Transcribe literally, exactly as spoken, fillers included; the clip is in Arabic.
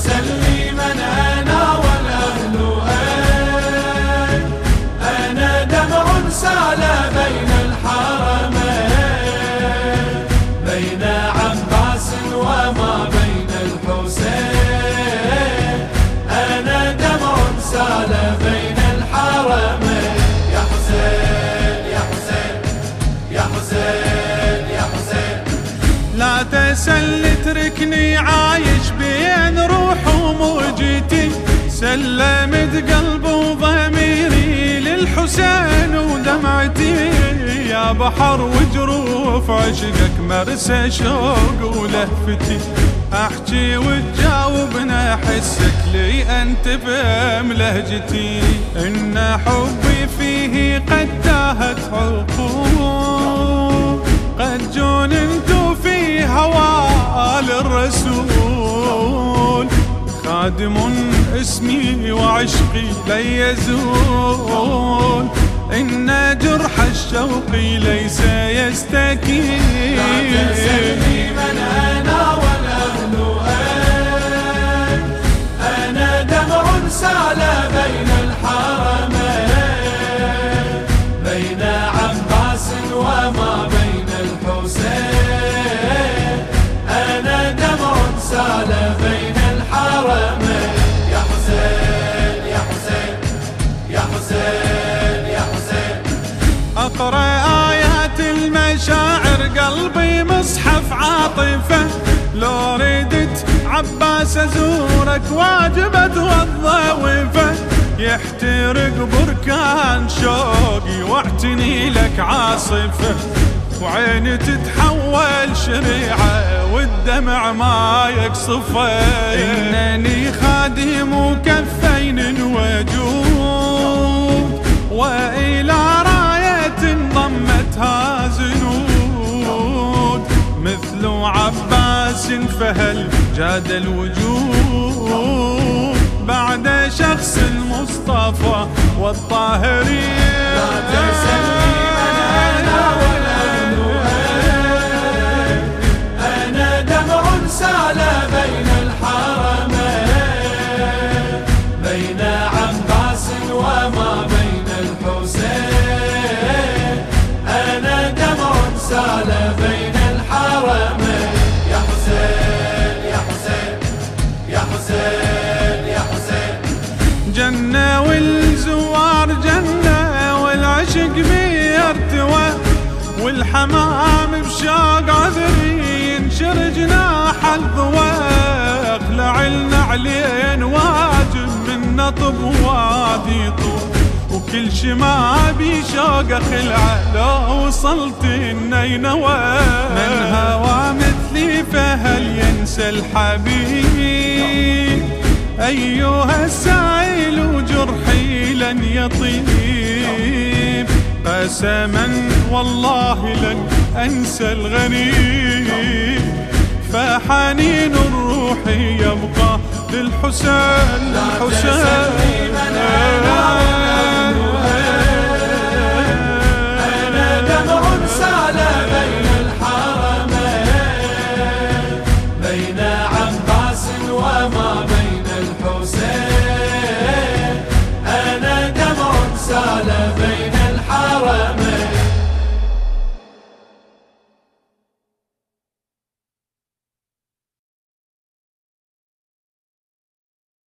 تسلي من أنا والأهل أين، أنا دمع سال بين الحرمين، بين عباس وما بين الحسين، أنا دمع سال بين الحرمين. يا حسين يا حسين يا حسين يا حسين، لا تسل اتركني عايش بين روح وموجتي، سلمت قلب وضميري للحسين ودمعتي، يا بحر وجروف عشقك مرسى شوق ولهفتي، احكي وتجاوبنا حسك لي انت فهم لهجتي، ان حبي فيه قد تاهت عقول، قد جننت في هوى للرسول، خادم اسمي وعشقي لن يزول، إن جرح الشوق ليس يستكين. لا تسلي من أنا والأهل أين، أنا دمع سال بين الحرمين، بين عباس وما بين الحسين، أنا دمع سال بين الحرمين. يا حسين يا حسين يا حسين يا حسين، أقرأ آيات المشاعر قلبي مصحف عاطفة، لو ردت عباس أزورك واجبت والضوفة، يحترق بركان شوقي واعتني لك عاصفة، وعيني تتحول شريعة والدمع ما يقصفه، إنني خادم وكفين وجود، وإلى راية ضمتها زنود، مثل عباس فهل جاد الوجود، بعد شخص المصطفى والطاهرين. لا تسلي من أنا والأهل أين، أنا دمع سال بين الحرمين، بين عباس وما بين الحسين، أنا دمع سال بين الحرمين. يا حسين يا حسين يا حسين يا حسين، جنة والزوار جنة والعشق بيرتوى، والحمام بشوق عذري ينشر جناح الضوى، اخلع النعلين واجب من نطب وادي طول، وكل شما بشوق خلعه لو وصلت النينوى، من هوى مثلي فهل ينسى الحبيب، أيها السائل وجرحي لن يطيب، قسما والله لن أنسى الغريب، فحنين الروح يبقى للحسين. لا تسلي من أنا والأهل أين، أنا دمع سال بين الحرمين، بين عباس وما بين الحسين، أنا دمع سال بين